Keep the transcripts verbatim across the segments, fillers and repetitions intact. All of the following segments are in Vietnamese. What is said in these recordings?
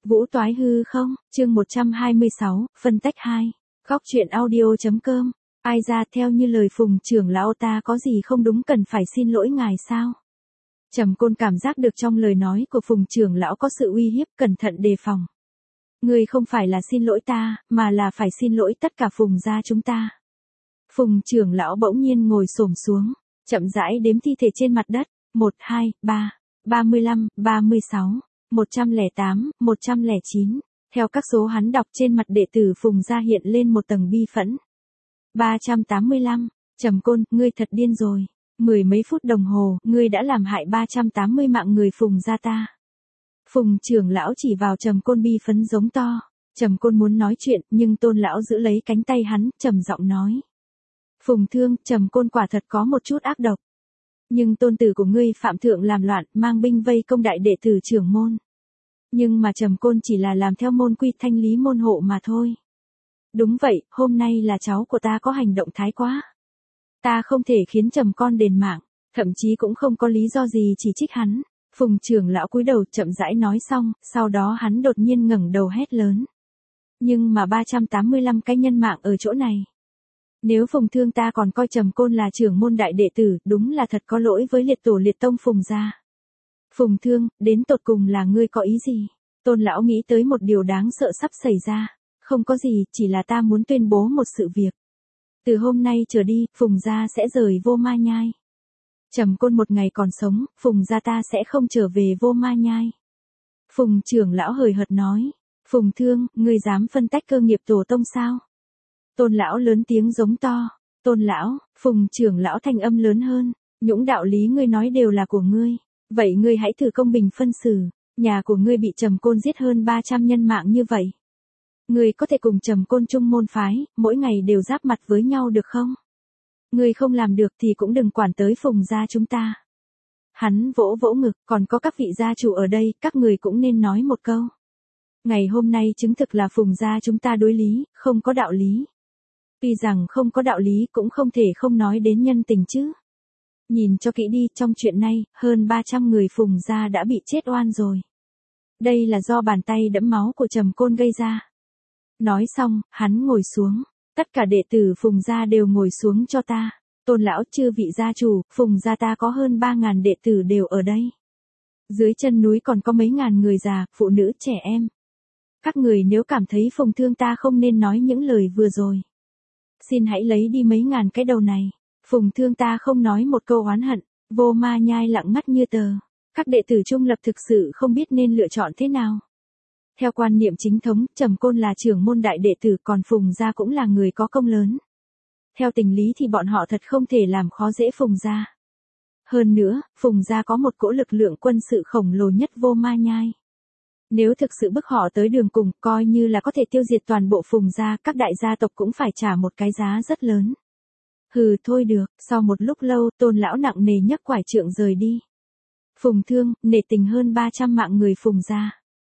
Vũ toái hư không, chương một trăm hai mươi sáu, phân tách hai. Góc truyện audio.com. Ai ra, theo như lời Phùng trưởng lão, ta có gì không đúng cần phải xin lỗi ngài sao? Trầm Côn cảm giác được trong lời nói của Phùng trưởng lão có sự uy hiếp, cẩn thận đề phòng. Ngươi không phải là xin lỗi ta, mà là phải xin lỗi tất cả Phùng gia chúng ta. Phùng trưởng lão bỗng nhiên ngồi xổm xuống, chậm rãi đếm thi thể trên mặt đất. Một, hai, ba, ba mươi lăm, ba mươi sáu, một trăm lẻ tám, một trăm lẻ chín. Theo các số hắn đọc trên mặt đệ tử Phùng gia hiện lên một tầng bi phẫn. ba trăm tám mươi lăm. Trầm Côn, ngươi thật điên rồi. Mười mấy phút đồng hồ, ngươi đã làm hại ba trăm tám mươi mạng người Phùng gia ta. Phùng trưởng lão chỉ vào Trầm Côn bi phấn giống to. Trầm Côn muốn nói chuyện, nhưng Tôn lão giữ lấy cánh tay hắn, trầm giọng nói. Phùng Thương, Trầm Côn quả thật có một chút ác độc. Nhưng tôn tử của ngươi Phạm Thượng làm loạn, mang binh vây công đại đệ tử trưởng môn. Nhưng mà Trầm Côn chỉ là làm theo môn quy, thanh lý môn hộ mà thôi. Đúng vậy, hôm nay là cháu của ta có hành động thái quá. Ta không thể khiến Trầm Con đền mạng, thậm chí cũng không có lý do gì chỉ trích hắn. Phùng trưởng lão cúi đầu chậm rãi nói xong, sau đó hắn đột nhiên ngẩng đầu hét lớn. Nhưng mà ba trăm tám mươi lăm cái nhân mạng ở chỗ này. Nếu Phùng Thương ta còn coi Trầm Côn là trưởng môn đại đệ tử, đúng là thật có lỗi với liệt tổ liệt tông Phùng gia. Phùng Thương, đến tột cùng là ngươi có ý gì? Tôn lão nghĩ tới một điều đáng sợ sắp xảy ra. Không có gì, chỉ là ta muốn tuyên bố một sự việc. Từ hôm nay trở đi, Phùng gia sẽ rời Vô Ma Nhai. Trầm Côn một ngày còn sống, Phùng gia ta sẽ không trở về Vô Ma Nhai. Phùng trưởng lão hời hợt nói. Phùng Thương, ngươi dám phân tách cơ nghiệp tổ tông sao? Tôn lão lớn tiếng giống to. Tôn lão, Phùng trưởng lão thanh âm lớn hơn. Những đạo lý ngươi nói đều là của ngươi. Vậy ngươi hãy thử công bình phân xử. Nhà của ngươi bị Trầm Côn giết hơn ba trăm nhân mạng như vậy. Ngươi có thể cùng Trầm Côn chung môn phái, mỗi ngày đều giáp mặt với nhau được không? Ngươi không làm được thì cũng đừng quản tới Phùng gia chúng ta. Hắn vỗ vỗ ngực, còn có các vị gia chủ ở đây, các người cũng nên nói một câu. Ngày hôm nay chứng thực là Phùng gia chúng ta đối lý, không có đạo lý. Tuy rằng không có đạo lý cũng không thể không nói đến nhân tình chứ. Nhìn cho kỹ đi, trong chuyện này, hơn ba trăm người Phùng gia đã bị chết oan rồi. Đây là do bàn tay đẫm máu của Trầm Côn gây ra. Nói xong, hắn ngồi xuống. Tất cả đệ tử Phùng gia đều ngồi xuống cho ta. Tôn lão, chư vị gia chủ, Phùng gia ta có hơn ba ngàn đệ tử đều ở đây. Dưới chân núi còn có mấy ngàn người già, phụ nữ, trẻ em. Các người nếu cảm thấy Phùng Thương ta không nên nói những lời vừa rồi. Xin hãy lấy đi mấy ngàn cái đầu này. Phùng Thương ta không nói một câu oán hận. Vô Ma Nhai lặng ngắt như tờ. Các đệ tử trung lập thực sự không biết nên lựa chọn thế nào. Theo quan niệm chính thống, Trầm Côn là trưởng môn đại đệ tử, còn Phùng gia cũng là người có công lớn. Theo tình lý thì bọn họ thật không thể làm khó dễ Phùng gia. Hơn nữa, Phùng gia có một cỗ lực lượng quân sự khổng lồ nhất Vô Ma Nhai. Nếu thực sự bức họ tới đường cùng, coi như là có thể tiêu diệt toàn bộ Phùng gia, các đại gia tộc cũng phải trả một cái giá rất lớn. Hừ, thôi được. Sau một lúc lâu, Tôn lão nặng nề nhấc quải trượng rời đi. Phùng Thương, nể tình hơn ba trăm mạng người Phùng gia.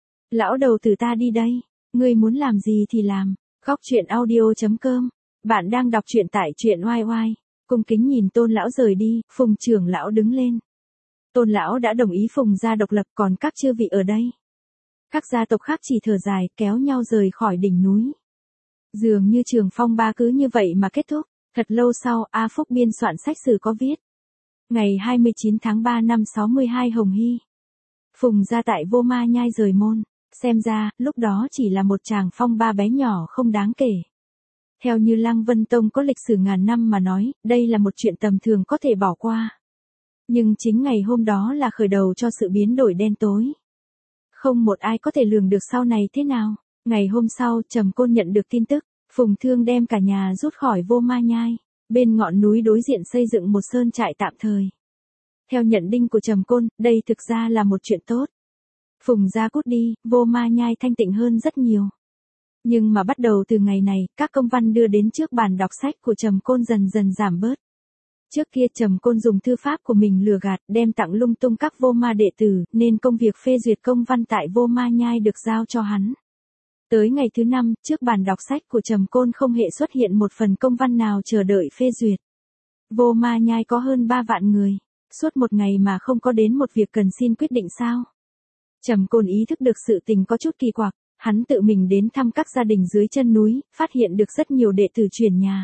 Lão đầu tử ta đi đây. Ngươi muốn làm gì thì làm. Góc truyện audio.com. Bạn đang đọc truyện tại truyện oai oai. Cung kính nhìn Tôn lão rời đi, Phùng trưởng lão đứng lên. Tôn lão đã đồng ý Phùng gia độc lập, còn các chư vị ở đây. Các gia tộc khác chỉ thở dài, kéo nhau rời khỏi đỉnh núi. Dường như trường phong ba cứ như vậy mà kết thúc. Thật lâu sau, A Phúc biên soạn sách sử có viết. Ngày hai mươi chín tháng ba năm sáu mươi hai Hồng Hy. Phùng gia tại Vô Ma Nhai rời môn. Xem ra, lúc đó chỉ là một tràng phong ba bé nhỏ không đáng kể. Theo như Lăng Vân Tông có lịch sử ngàn năm mà nói, đây là một chuyện tầm thường có thể bỏ qua. Nhưng chính ngày hôm đó là khởi đầu cho sự biến đổi đen tối. Không một ai có thể lường được sau này thế nào. Ngày hôm sau, Trầm Côn nhận được tin tức, Phùng Thương đem cả nhà rút khỏi Vô Ma Nhai. Bên ngọn núi đối diện xây dựng một sơn trại tạm thời. Theo nhận định của Trầm Côn, đây thực ra là một chuyện tốt. Phùng gia cút đi, Vô Ma Nhai thanh tịnh hơn rất nhiều. Nhưng mà bắt đầu từ ngày này, các công văn đưa đến trước bàn đọc sách của Trầm Côn dần dần giảm bớt. Trước kia Trầm Côn dùng thư pháp của mình lừa gạt, đem tặng lung tung các Vô Ma đệ tử, nên công việc phê duyệt công văn tại Vô Ma Nhai được giao cho hắn. Tới ngày thứ năm, trước bàn đọc sách của Trầm Côn không hề xuất hiện một phần công văn nào chờ đợi phê duyệt. Vô Ma Nhai có hơn ba vạn người. Suốt một ngày mà không có đến một việc cần xin quyết định sao? Trầm Côn ý thức được sự tình có chút kỳ quặc, hắn tự mình đến thăm các gia đình dưới chân núi, phát hiện được rất nhiều đệ tử chuyển nhà.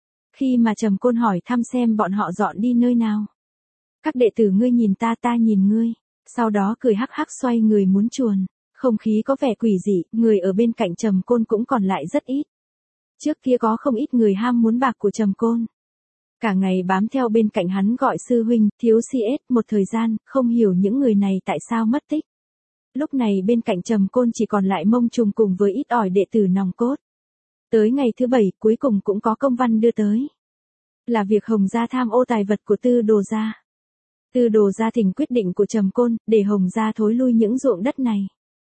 Khi mà Trầm Côn hỏi thăm xem bọn họ dọn đi nơi nào. Các đệ tử ngươi nhìn ta ta nhìn ngươi, sau đó cười hắc hắc xoay người muốn chuồn. Không khí có vẻ quỷ dị, người ở bên cạnh Trầm Côn cũng còn lại rất ít. Trước kia có không ít người ham muốn bạc của Trầm Côn. Cả ngày bám theo bên cạnh hắn gọi sư huynh, thiếu si ết, một thời gian, không hiểu những người này tại sao mất tích. Lúc này bên cạnh Trầm Côn chỉ còn lại Mông Trùng cùng với ít ỏi đệ tử nòng cốt. Tới ngày thứ bảy cuối cùng cũng có công văn đưa tới. Là việc Hồng Gia tham ô tài vật của Tư Đồ Gia. Tư Đồ Gia thỉnh quyết định của Trầm Côn, để Hồng Gia thối lui những ruộng đất này.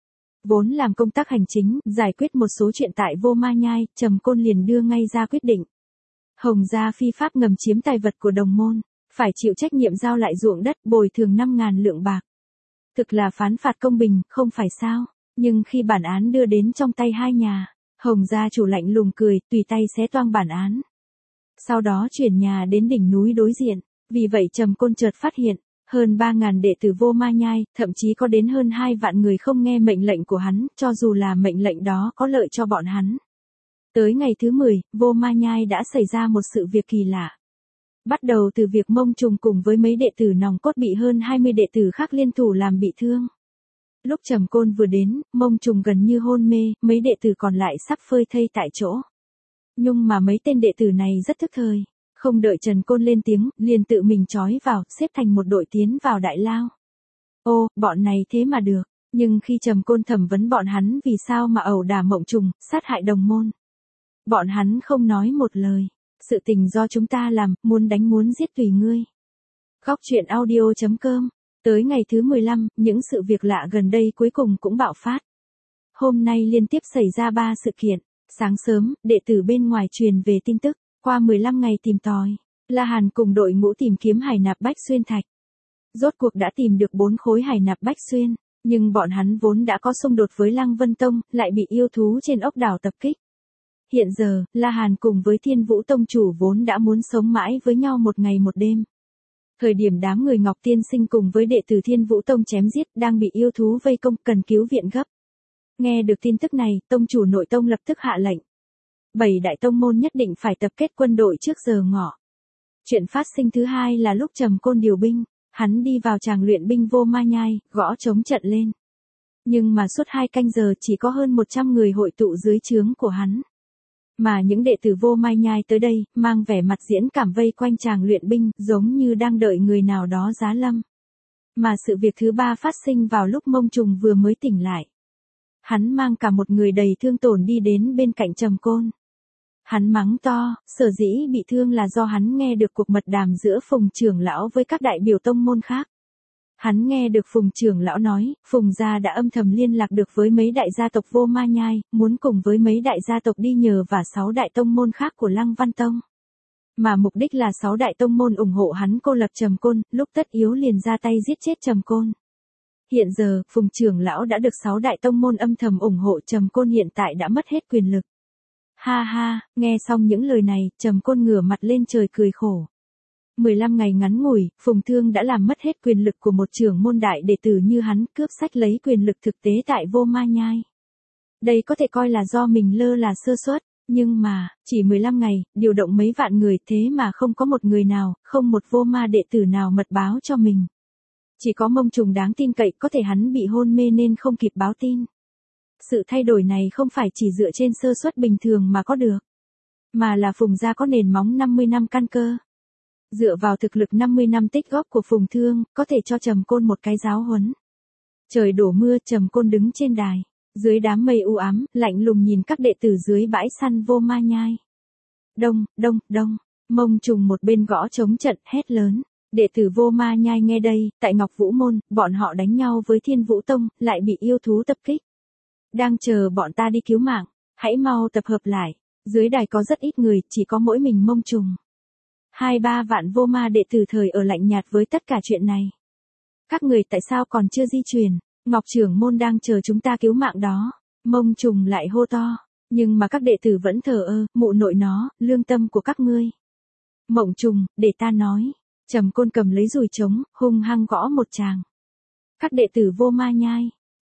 Vốn làm công tác hành chính, giải quyết một số chuyện tại Vô Ma Nhai, Trầm Côn liền đưa ngay ra quyết định. Hồng Gia phi pháp ngầm chiếm tài vật của đồng môn, phải chịu trách nhiệm giao lại ruộng đất, bồi thường năm ngàn lượng bạc. Thực là phán phạt công bình, không phải sao? Nhưng khi bản án đưa đến trong tay hai nhà, Hồng Gia chủ lạnh lùng cười, tùy tay xé toang bản án. Sau đó chuyển nhà đến đỉnh núi đối diện, vì vậy Trầm Côn chợt phát hiện, hơn ba ngàn đệ tử Vô Ma Nhai, thậm chí có đến hơn hai vạn người không nghe mệnh lệnh của hắn, cho dù là mệnh lệnh đó có lợi cho bọn hắn. Tới ngày thứ mười, Vô Ma Nhai đã xảy ra một sự việc kỳ lạ. Bắt đầu từ việc Mông Trùng cùng với mấy đệ tử nòng cốt bị hơn hai mươi đệ tử khác liên thủ làm bị thương. Lúc Trầm Côn vừa đến, Mông Trùng gần như hôn mê, mấy đệ tử còn lại sắp phơi thây tại chỗ. Nhưng mà mấy tên đệ tử này rất thức thời, không đợi Trầm Côn lên tiếng, liền tự mình trói vào, xếp thành một đội tiến vào đại lao. Ô, bọn này thế mà được, nhưng khi Trầm Côn thẩm vấn bọn hắn vì sao mà ẩu đả Mộng Trùng, sát hại đồng môn. Bọn hắn không nói một lời. Sự tình do chúng ta làm, muốn đánh muốn giết tùy ngươi. Góc truyện audio chấm com. Tới ngày thứ mười lăm, những sự việc lạ gần đây cuối cùng cũng bạo phát. Hôm nay liên tiếp xảy ra ba sự kiện. Sáng sớm, đệ tử bên ngoài truyền về tin tức, qua mười lăm ngày tìm tòi, La Hàn cùng đội ngũ tìm kiếm hải nạp Bách Xuyên Thạch. Rốt cuộc đã tìm được bốn khối hải nạp Bách Xuyên, nhưng bọn hắn vốn đã có xung đột với Lăng Vân Tông, lại bị yêu thú trên ốc đảo tập kích. Hiện giờ, La Hàn cùng với Thiên Vũ Tông chủ vốn đã muốn sống mãi với nhau một ngày một đêm. Thời điểm đám người Ngọc Tiên Sinh cùng với đệ tử Thiên Vũ Tông chém giết đang bị yêu thú vây công cần cứu viện gấp. Nghe được tin tức này, tông chủ nội tông lập tức hạ lệnh. Bảy đại tông môn nhất định phải tập kết quân đội trước giờ ngọ. Chuyện phát sinh thứ hai là lúc Trầm Côn điều binh, hắn đi vào tràng luyện binh Vô Ma Nhai, gõ trống trận lên. Nhưng mà suốt hai canh giờ chỉ có hơn một trăm người hội tụ dưới trướng của hắn. Mà những đệ tử Vô Ma Nhai tới đây, mang vẻ mặt diễn cảm vây quanh tràng luyện binh, giống như đang đợi người nào đó giá lâm. Mà sự việc thứ ba phát sinh vào lúc Mông Trùng vừa mới tỉnh lại. Hắn mang cả một người đầy thương tổn đi đến bên cạnh Trầm Côn. Hắn mắng to, sở dĩ bị thương là do hắn nghe được cuộc mật đàm giữa Phùng trưởng lão với các đại biểu tông môn khác. Hắn nghe được Phùng trưởng lão nói, Phùng gia đã âm thầm liên lạc được với mấy đại gia tộc Vô Ma Nhai, muốn cùng với mấy đại gia tộc đi nhờ và sáu đại tông môn khác của Lăng Văn Tông. Mà mục đích là sáu đại tông môn ủng hộ hắn cô lập Trầm Côn, lúc tất yếu liền ra tay giết chết Trầm Côn. Hiện giờ, Phùng trưởng lão đã được sáu đại tông môn âm thầm ủng hộ, Trầm Côn hiện tại đã mất hết quyền lực. Ha ha, nghe xong những lời này, Trầm Côn ngửa mặt lên trời cười khổ. mười lăm ngày ngắn ngủi, Phùng Thương đã làm mất hết quyền lực của một trưởng môn đại đệ tử như hắn, cướp sách lấy quyền lực thực tế tại Vô Ma Nhai. Đây có thể coi là do mình lơ là sơ suất, nhưng mà, chỉ mười lăm ngày, điều động mấy vạn người thế mà không có một người nào, không một Vô Ma đệ tử nào mật báo cho mình. Chỉ có Mông Trùng đáng tin cậy, có thể hắn bị hôn mê nên không kịp báo tin. Sự thay đổi này không phải chỉ dựa trên sơ suất bình thường mà có được, mà là Phùng gia có nền móng năm mươi năm căn cơ. Dựa vào thực lực năm mươi năm tích góp của Phùng Thương, có thể cho Trầm Côn một cái giáo huấn. Trời đổ mưa, Trầm Côn đứng trên đài, dưới đám mây u ám, lạnh lùng nhìn các đệ tử dưới bãi săn Vô Ma Nhai. Đông, đông, đông, Mông Trùng một bên gõ trống trận, hét lớn. Đệ tử Vô Ma Nhai nghe đây, tại Ngọc Vũ Môn, bọn họ đánh nhau với Thiên Vũ Tông, lại bị yêu thú tập kích. Đang chờ bọn ta đi cứu mạng, hãy mau tập hợp lại. Dưới đài có rất ít người, chỉ có mỗi mình Mông Trùng. Hai ba vạn Vô Ma đệ tử thời ở lạnh nhạt với tất cả chuyện này. Các người tại sao còn chưa di chuyển? Ngọc trưởng môn đang chờ chúng ta cứu mạng đó. Mông Trùng lại hô to. Nhưng mà các đệ tử vẫn thờ ơ, mụ nội nó, lương tâm của các ngươi. Mộng Trùng, để ta nói. Trầm Côn cầm lấy dùi trống, hung hăng gõ một tràng. Các đệ tử Vô Ma Nhai,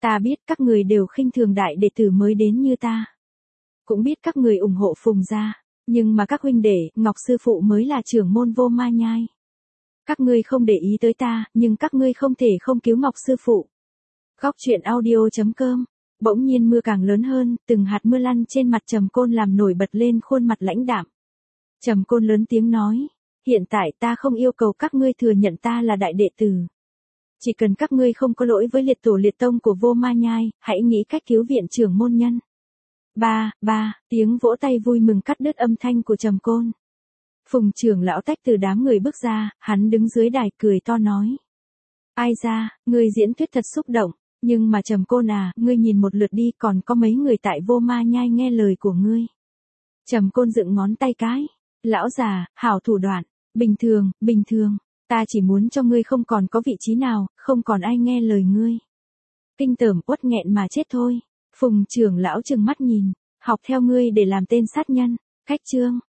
Ta biết các người đều khinh thường đại đệ tử mới đến như ta. Cũng biết các người ủng hộ Phùng gia, nhưng mà các huynh đệ, Ngọc sư phụ mới là trưởng môn Vô Ma Nhai. Các ngươi không để ý tới ta, nhưng các ngươi không thể không cứu Ngọc sư phụ. Góc truyện audio.com. Bỗng nhiên mưa càng lớn hơn, từng hạt mưa lăn trên mặt Trầm Côn làm nổi bật lên khuôn mặt lãnh đạm. Trầm Côn lớn tiếng nói, hiện tại ta không yêu cầu các ngươi thừa nhận ta là đại đệ tử. Chỉ cần các ngươi không có lỗi với liệt tổ liệt tông của Vô Ma Nhai, hãy nghĩ cách cứu viện trưởng môn nhân. Ba, ba, tiếng vỗ tay vui mừng cắt đứt âm thanh của Trầm Côn. Phùng trưởng lão tách từ đám người bước ra, hắn đứng dưới đài cười to nói. Ai ra, ngươi diễn thuyết thật xúc động, nhưng mà Trầm Côn à, ngươi nhìn một lượt đi, còn có mấy người tại Vô Ma Nhai nghe lời của ngươi. Trầm Côn dựng ngón tay cái, lão già, hảo thủ đoạn, bình thường, bình thường, ta chỉ muốn cho ngươi không còn có vị trí nào, không còn ai nghe lời ngươi. Kinh tởm uất nghẹn mà chết thôi. Phùng trưởng lão trừng mắt nhìn, học theo ngươi để làm tên sát nhân, khách trương.